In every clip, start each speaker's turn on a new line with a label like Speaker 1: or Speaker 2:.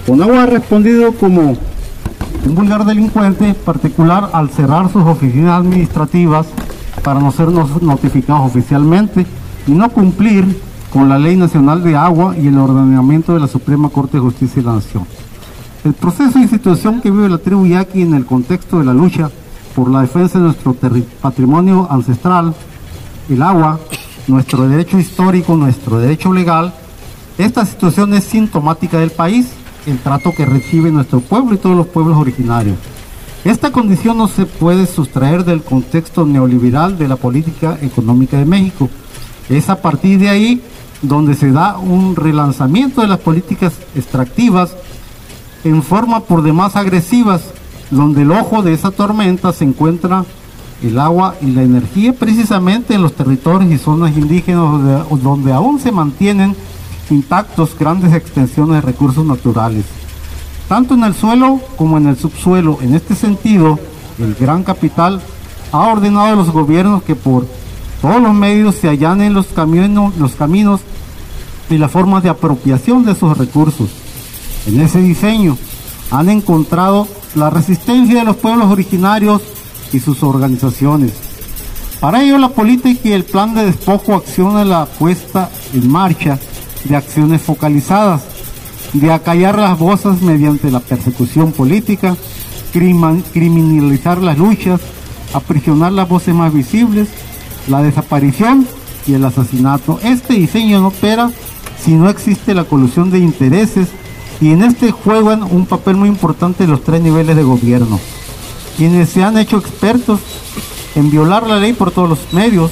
Speaker 1: Conagua ha respondido como un vulgar delincuente, particular al cerrar sus oficinas administrativas para no ser notificados oficialmente y no cumplir con la Ley Nacional de Agua y el ordenamiento de la Suprema Corte de Justicia de la Nación. El proceso y situación que vive la tribu yaqui en el contexto de la lucha por la defensa de nuestro patrimonio ancestral, el agua, nuestro derecho histórico, nuestro derecho legal, esta situación es sintomática del país, el trato que recibe nuestro pueblo y todos los pueblos originarios. Esta condición no se puede sustraer del contexto neoliberal de la política económica de México. Es a partir de ahí donde se da un relanzamiento de las políticas extractivas en forma por demás agresivas, donde el ojo de esa tormenta se encuentra el agua y la energía, precisamente en los territorios y zonas indígenas donde aún se mantienen intactos grandes extensiones de recursos naturales, tanto en el suelo como en el subsuelo. En este sentido, el gran capital ha ordenado a los gobiernos que por todos los medios se allanen los caminos y las formas de apropiación de esos recursos. En ese diseño han encontrado la resistencia de los pueblos originarios y sus organizaciones. Para ello, la política y el plan de despojo acciona la puesta en marcha de acciones focalizadas, de acallar las voces mediante la persecución política, criminalizar las luchas, aprisionar las voces más visibles, la desaparición y el asesinato. Este diseño no opera si no existe la colusión de intereses, y en este juegan un papel muy importante los tres niveles de gobierno, quienes se han hecho expertos en violar la ley por todos los medios.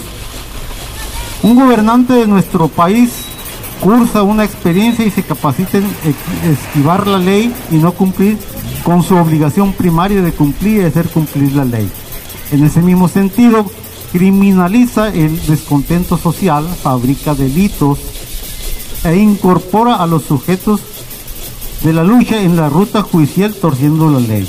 Speaker 1: Un gobernante de nuestro país cursa una experiencia y se capacita en esquivar la ley y no cumplir con su obligación primaria de cumplir y hacer cumplir la ley. En ese mismo sentido, criminaliza el descontento social, fabrica delitos e incorpora a los sujetos de la lucha en la ruta judicial torciendo la ley.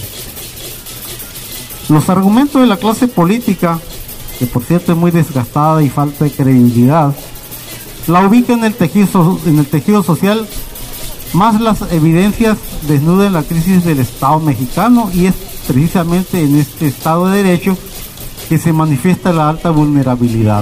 Speaker 1: Los argumentos de la clase política, que por cierto es muy desgastada y falta de credibilidad, la ubica en el tejido social, más las evidencias desnudan la crisis del Estado mexicano, y es precisamente en este Estado de Derecho que se manifiesta la alta vulnerabilidad.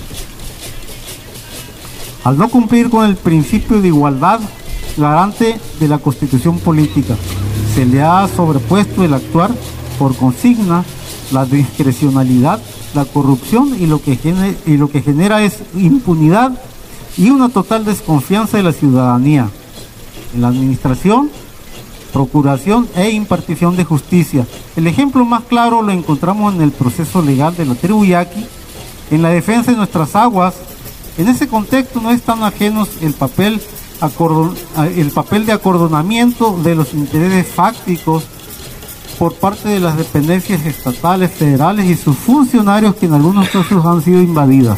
Speaker 1: Al no cumplir con el principio de igualdad garante de la Constitución política, se le ha sobrepuesto el actuar por consigna, la discrecionalidad, la corrupción, y lo que genera es impunidad y una total desconfianza de la ciudadanía en la administración, procuración e impartición de justicia. El ejemplo más claro lo encontramos en el proceso legal de la tribu yaqui, en la defensa de nuestras aguas. En ese contexto no están ajenos el papel de acordonamiento de los intereses fácticos por parte de las dependencias estatales, federales y sus funcionarios, que en algunos casos han sido invadidas.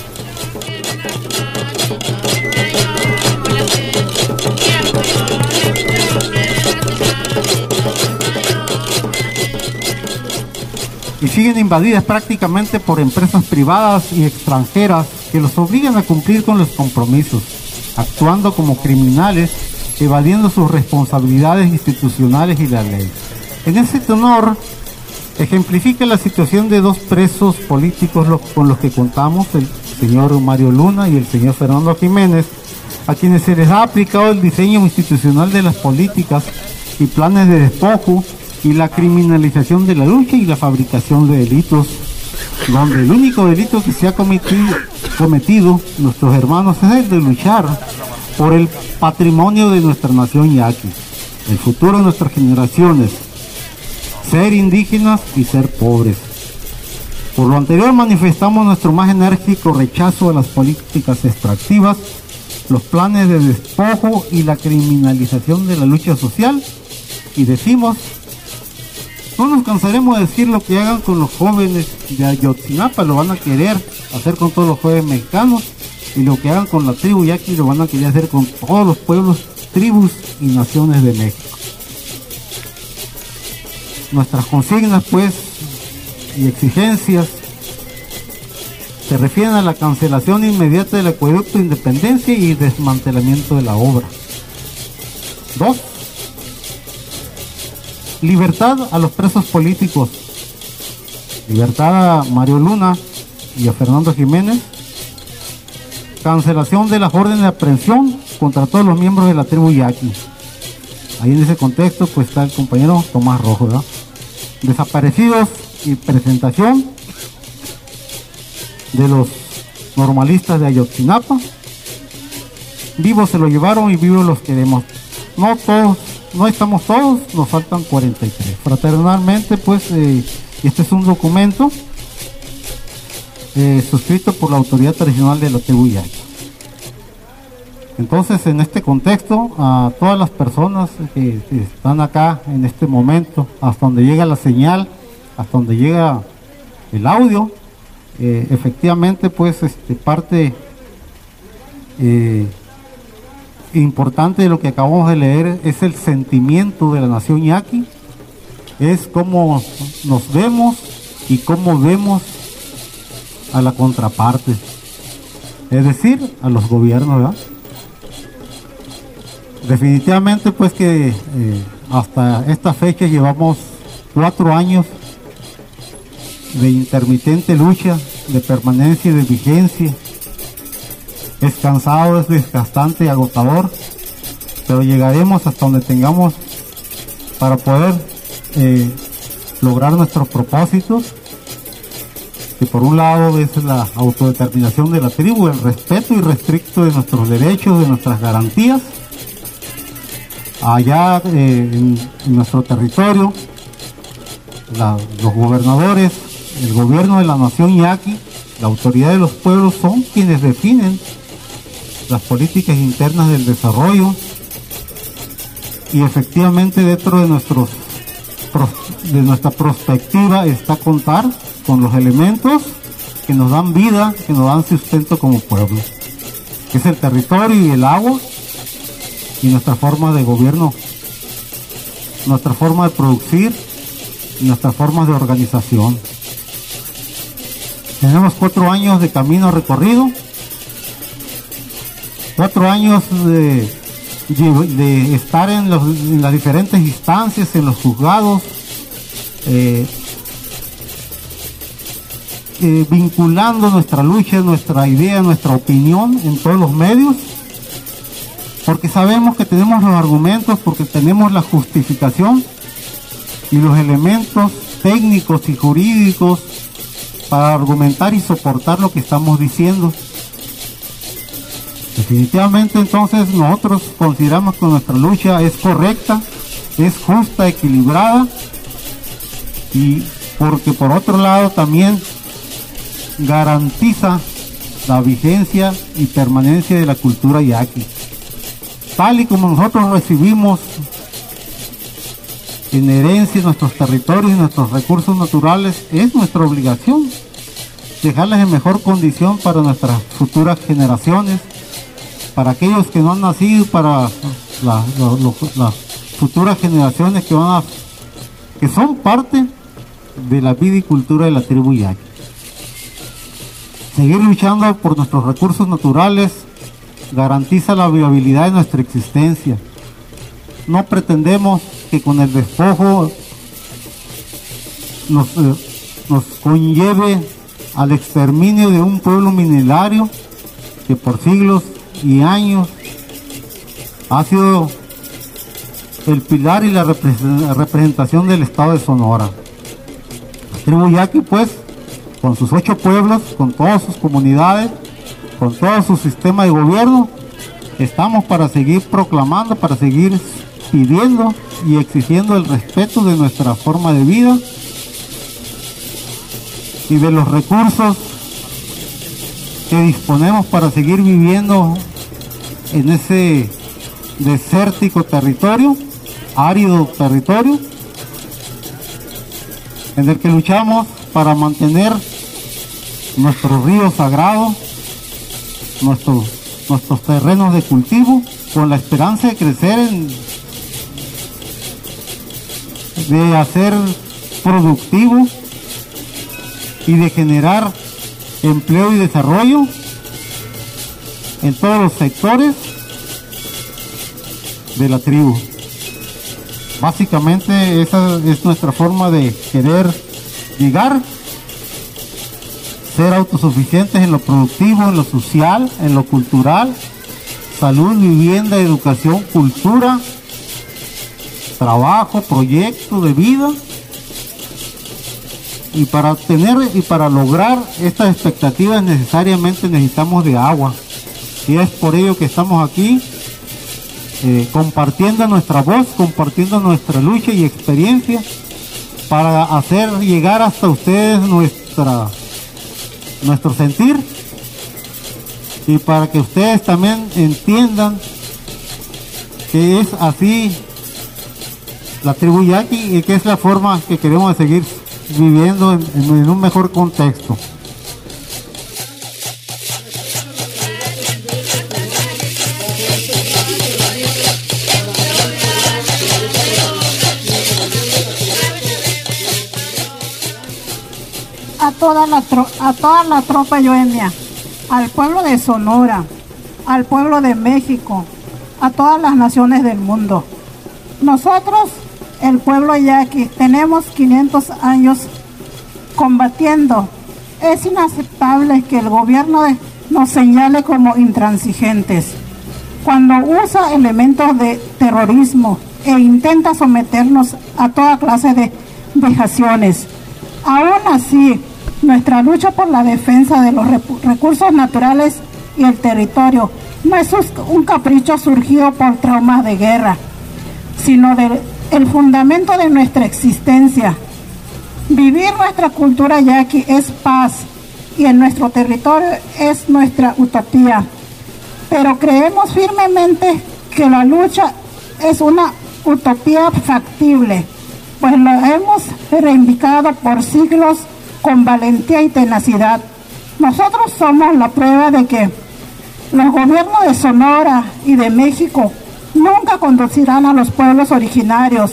Speaker 1: Y siguen invadidas prácticamente por empresas privadas y extranjeras que los obligan a cumplir con los compromisos, actuando como criminales, evadiendo sus responsabilidades institucionales y la ley. En ese tenor, ejemplifica la situación de dos presos políticos con los que contamos, el señor Mario Luna y el señor Fernando Jiménez, a quienes se les ha aplicado el diseño institucional de las políticas y planes de despojo y la criminalización de la lucha y la fabricación de delitos, donde el único delito que se ha cometido nuestros hermanos es el de luchar por el patrimonio de nuestra nación yaqui, el futuro de nuestras generaciones, ser indígenas y ser pobres. Por lo anterior, manifestamos nuestro más enérgico rechazo a las políticas extractivas, los planes de despojo y la criminalización de la lucha social, y decimos: no nos cansaremos de decir lo que hagan con los jóvenes de Ayotzinapa, lo van a querer hacer con todos los jóvenes mexicanos, y lo que hagan con la tribu yaqui lo van a querer hacer con todos los pueblos, tribus y naciones de México. Nuestras consignas, pues, y exigencias se refieren a la cancelación inmediata del acueducto de Independencia y desmantelamiento de la obra. 2. libertad a los presos políticos, libertad a Mario Luna y a Fernando Jiménez, cancelación de las órdenes de aprehensión contra todos los miembros de la tribu Yaqui. Ahí en ese contexto pues está el compañero Tomás Rojo, ¿verdad? Desaparecidos y presentación de los normalistas de Ayotzinapa. Vivos se lo llevaron y vivos los queremos. No todos, no estamos todos, nos faltan 43. Fraternalmente, pues, este es un documento suscrito por la autoridad tradicional de la tribu Yaqui. Entonces, en este contexto, a todas las personas que están acá en este momento, hasta donde llega la señal, hasta donde llega el audio, efectivamente, pues, parte importante de lo que acabamos de leer es el sentimiento de la nación Yaqui, es cómo nos vemos y cómo vemos a la contraparte, es decir, a los gobiernos, ¿verdad? Definitivamente pues que hasta esta fecha llevamos 4 años de intermitente lucha, de permanencia y de vigencia. Es cansado, es desgastante y agotador, pero llegaremos hasta donde tengamos para poder lograr nuestros propósitos, que por un lado es la autodeterminación de la tribu, el respeto irrestricto de nuestros derechos, de nuestras garantías, allá en nuestro territorio. Los gobernadores, el gobierno de la nación Yaqui, la autoridad de los pueblos son quienes definen las políticas internas del desarrollo, y efectivamente dentro de nuestra perspectiva está contar con los elementos que nos dan vida, que nos dan sustento como pueblo, que es el territorio y el agua, y nuestra forma de gobierno, nuestra forma de producir y nuestra forma de organización. Tenemos 4 años de camino recorrido, 4 años de estar en las diferentes instancias, en los juzgados, vinculando nuestra lucha, nuestra idea, nuestra opinión en todos los medios, porque sabemos que tenemos los argumentos, porque tenemos la justificación y los elementos técnicos y jurídicos para argumentar y soportar lo que estamos diciendo. Definitivamente entonces nosotros consideramos que nuestra lucha es correcta, es justa, equilibrada, y porque por otro lado también garantiza la vigencia y permanencia de la cultura yaqui. Tal y como nosotros recibimos en herencia nuestros territorios y nuestros recursos naturales, es nuestra obligación dejarles en mejor condición para nuestras futuras generaciones, para aquellos que no han nacido, para las futuras generaciones que son parte de la vida y cultura de la tribu yaqui. Seguir luchando por nuestros recursos naturales garantiza la viabilidad de nuestra existencia. No pretendemos que con el despojo nos conlleve al exterminio de un pueblo milenario que por siglos y años ha sido el pilar y la representación del estado de Sonora. La tribu yaqui, pues, con sus 8 pueblos, con todas sus comunidades, con todo su sistema de gobierno, estamos para seguir proclamando, para seguir pidiendo y exigiendo el respeto de nuestra forma de vida y de los recursos que disponemos para seguir viviendo en ese desértico territorio, árido territorio, en el que luchamos para mantener nuestros ríos sagrados, nuestros terrenos de cultivo, con la esperanza de crecer, de hacer productivo y de generar empleo y desarrollo en todos los sectores de la tribu. Básicamente esa es nuestra forma de querer llegar, ser autosuficientes en lo productivo, en lo social, en lo cultural, salud, vivienda, educación, cultura, trabajo, proyecto de vida. Y para lograr estas expectativas necesariamente necesitamos de agua. Y es por ello que estamos aquí compartiendo nuestra voz, compartiendo nuestra lucha y experiencia para hacer llegar hasta ustedes nuestro sentir y para que ustedes también entiendan que es así la tribu yaqui y que es la forma que queremos seguir viviendo en un mejor contexto.
Speaker 2: A toda la tropa yoemia, al pueblo de Sonora, al pueblo de México, a todas las naciones del mundo. Nosotros, el pueblo yaqui, tenemos 500 años combatiendo. Es inaceptable que el gobierno nos señale como intransigentes cuando usa elementos de terrorismo e intenta someternos a toda clase de vejaciones. Aún así, nuestra lucha por la defensa de los recursos naturales y el territorio no es un capricho surgido por traumas de guerra, sino el fundamento de nuestra existencia. Vivir nuestra cultura yaqui es paz y en nuestro territorio es nuestra utopía. Pero creemos firmemente que la lucha es una utopía factible, pues lo hemos reivindicado por siglos con valentía y tenacidad. Nosotros somos la prueba de que los gobiernos de Sonora y de México nunca conducirán a los pueblos originarios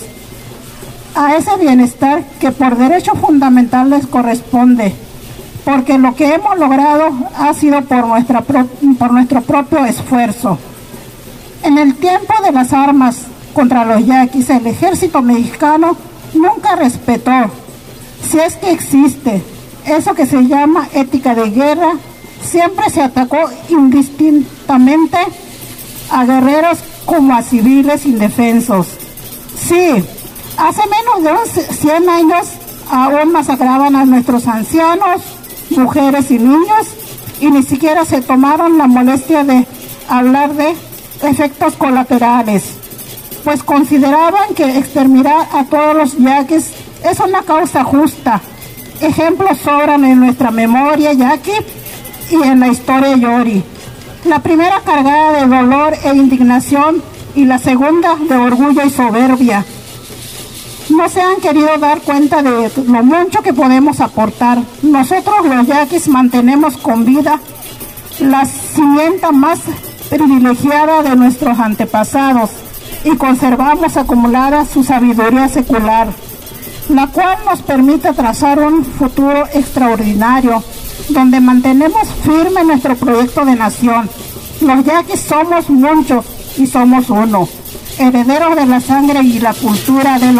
Speaker 2: a ese bienestar que por derecho fundamental les corresponde, porque lo que hemos logrado ha sido por nuestro propio esfuerzo. En el tiempo de las armas contra los yaquis, el ejército mexicano nunca respetó, si es que existe, eso que se llama ética de guerra. Siempre se atacó indistintamente a guerreros como a civiles indefensos. Sí, hace menos de 100 años aún masacraban a nuestros ancianos, mujeres y niños, y ni siquiera se tomaron la molestia de hablar de efectos colaterales, pues consideraban que exterminar a todos los yaquis es una causa justa. Ejemplos sobran en nuestra memoria yaqui y en la historia yori. La primera cargada de dolor e indignación y la segunda de orgullo y soberbia. No se han querido dar cuenta de lo mucho que podemos aportar. Nosotros los yaquis mantenemos con vida la simiente más privilegiada de nuestros antepasados y conservamos acumulada su sabiduría secular, la cual nos permite trazar un futuro extraordinario, donde mantenemos firme nuestro proyecto de nación. Los yaquis somos muchos y somos uno, herederos de la sangre y la cultura de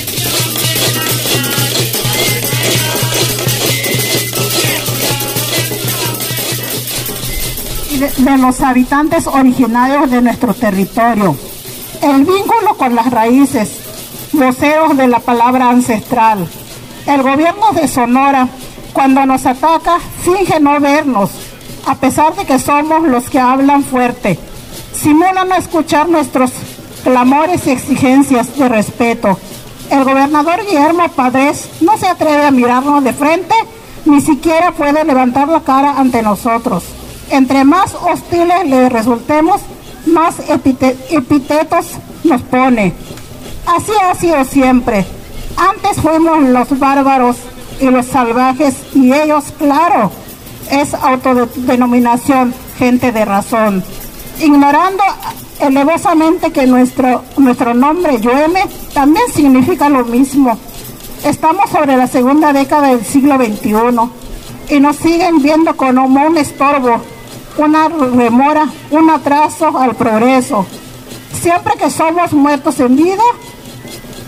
Speaker 2: los habitantes originarios de nuestro territorio. El vínculo con las raíces, voceros de la palabra ancestral. El gobierno de Sonora, cuando nos ataca, finge no vernos, a pesar de que somos los que hablan fuerte. Simulan no escuchar nuestros clamores y exigencias de respeto. El gobernador Guillermo Padres no se atreve a mirarnos de frente, ni siquiera puede levantar la cara ante nosotros. Entre más hostiles le resultemos, más epítetos nos pone. Así ha sido siempre. Antes fuimos los bárbaros y los salvajes, y ellos, claro, es autodenominación, gente de razón, ignorando elevosamente que nuestro nombre Yoeme también significa lo mismo. Estamos sobre la segunda década del siglo XXI y nos siguen viendo como un estorbo, una remora, un atraso al progreso. Siempre que somos muertos en vida,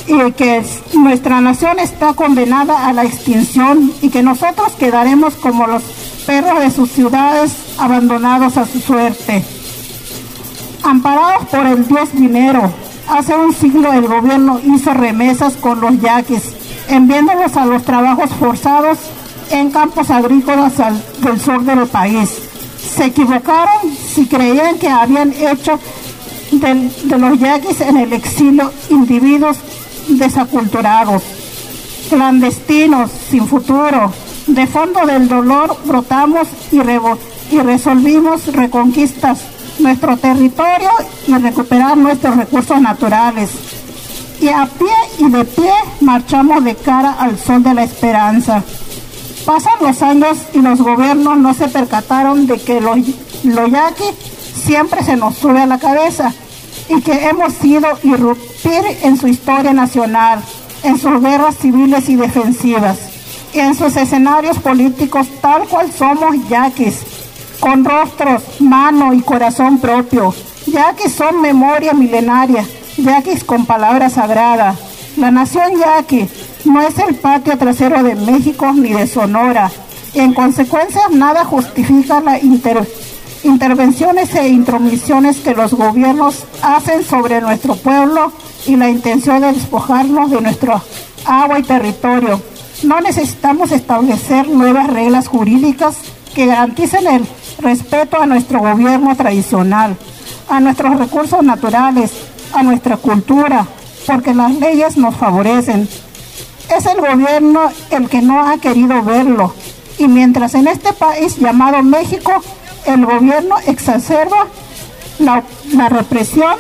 Speaker 2: y que nuestra nación está condenada a la extinción y que nosotros quedaremos como los perros de sus ciudades abandonados a su suerte. Amparados por el dios dinero, hace un siglo el gobierno hizo remesas con los yaquis, enviándolos a los trabajos forzados en campos agrícolas del sur del país. Se equivocaron si creían que habían hecho de los yaquis en el exilio individuos desaculturados, clandestinos, sin futuro. De fondo del dolor brotamos y resolvimos reconquistas nuestro territorio y recuperar nuestros recursos naturales. Y a pie y de pie marchamos de cara al sol de la esperanza. Pasan los años y los gobiernos no se percataron de que lo yaqui siempre se nos sube a la cabeza y que hemos sido irrumpir en su historia nacional, en sus guerras civiles y defensivas, y en sus escenarios políticos tal cual somos yaquis, con rostros, mano y corazón propio. Yaquis son memoria milenaria, yaquis con palabra sagrada. La nación yaqui no es el patio trasero de México ni de Sonora, y en consecuencia nada justifica las intervenciones e intromisiones que los gobiernos hacen sobre nuestro pueblo y la intención de despojarnos de nuestro agua y territorio. No necesitamos establecer nuevas reglas jurídicas que garanticen el respeto a nuestro gobierno tradicional, a nuestros recursos naturales, a nuestra cultura, porque las leyes nos favorecen. Es el gobierno el que no ha querido verlo, y mientras en este país llamado México el gobierno exacerba la represión,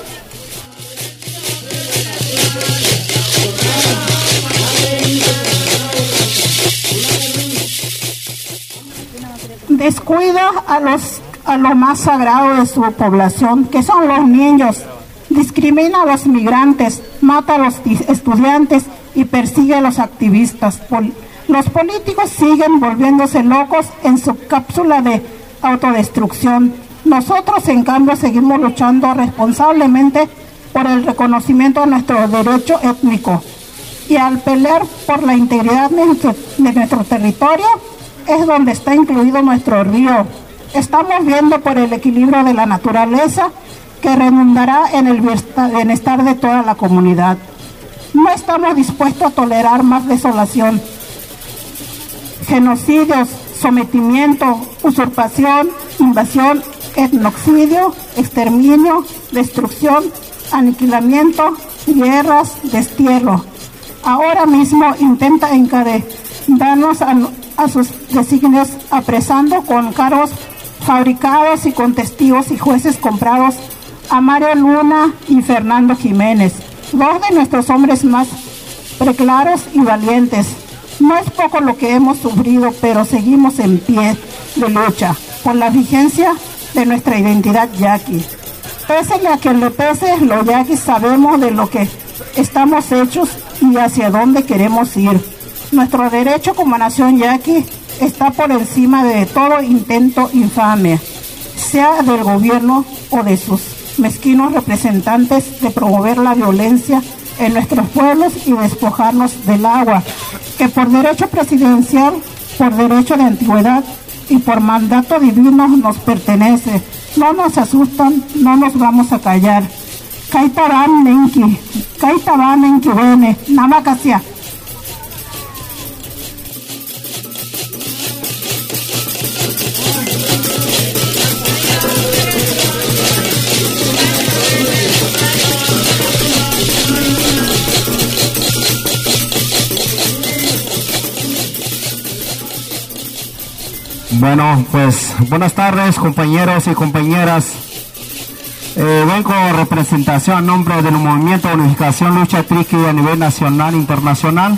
Speaker 2: descuida a lo más sagrado de su población, que son los niños, discrimina a los migrantes, mata a los estudiantes y persigue a los activistas. Los políticos siguen volviéndose locos en su cápsula de autodestrucción. Nosotros, en cambio, seguimos luchando responsablemente por el reconocimiento de nuestro derecho étnico. Y al pelear por la integridad de nuestro territorio, es donde está incluido nuestro río. Estamos viendo por el equilibrio de la naturaleza que redundará en el bienestar de toda la comunidad. No estamos dispuestos a tolerar más desolación, genocidios, sometimiento, usurpación, invasión, etnocidio, exterminio, destrucción, aniquilamiento, guerras, destierro. Ahora mismo intenta encadenarnos a sus designios, apresando con cargos fabricados y con testigos y jueces comprados a Mario Luna y Fernando Jiménez, dos de nuestros hombres más preclaros y valientes. No es poco lo que hemos sufrido, pero seguimos en pie de lucha por la vigencia de nuestra identidad yaqui. Pese a quien le pese, los yaquis sabemos de lo que estamos hechos y hacia dónde queremos ir. Nuestro derecho como nación yaqui está por encima de todo intento infame, sea del gobierno o de sus mezquinos representantes, de promover la violencia en nuestros pueblos y despojarnos del agua, que por derecho presidencial, por derecho de antigüedad y por mandato divino nos pertenece. No nos asustan, no nos vamos a callar. Kaitaban Nenki Bene, Namakasia.
Speaker 1: Bueno, pues buenas tardes, compañeros y compañeras. Vengo en representación a nombre del Movimiento de Unificación Lucha Triqui a nivel nacional e internacional.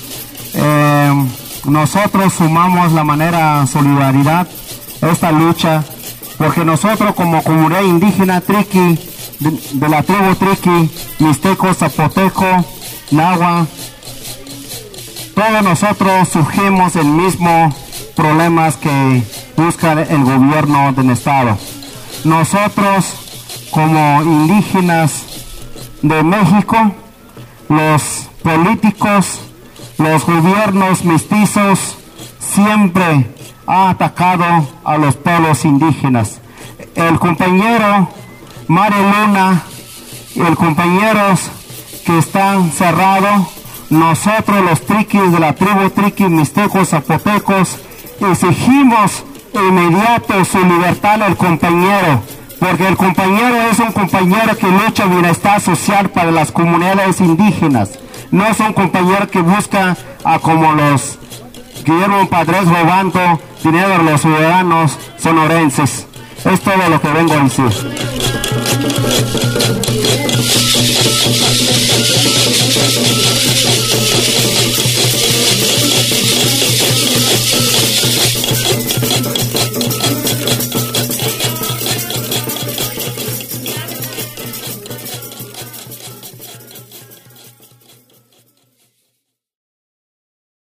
Speaker 1: Nosotros sumamos la manera solidaridad a esta lucha, porque nosotros como comunidad indígena Triqui, de la tribu Triqui, Mixteco, Zapoteco, Nahua, todos nosotros surgimos el mismo problemas que busca el gobierno del estado. Nosotros como indígenas de México, los
Speaker 3: políticos, los gobiernos mestizos siempre han atacado a los pueblos indígenas. El compañero Mario Luna y los compañeros que están cerrados, nosotros los triquis de la tribu triqui, mixtecos, zapotecos, exigimos inmediato su libertad al compañero, porque el compañero es un compañero que lucha bienestar social para las comunidades indígenas, no es un compañero que busca como los Guillermo Padres robando dinero de los ciudadanos sonorenses. Es todo lo que vengo a decir.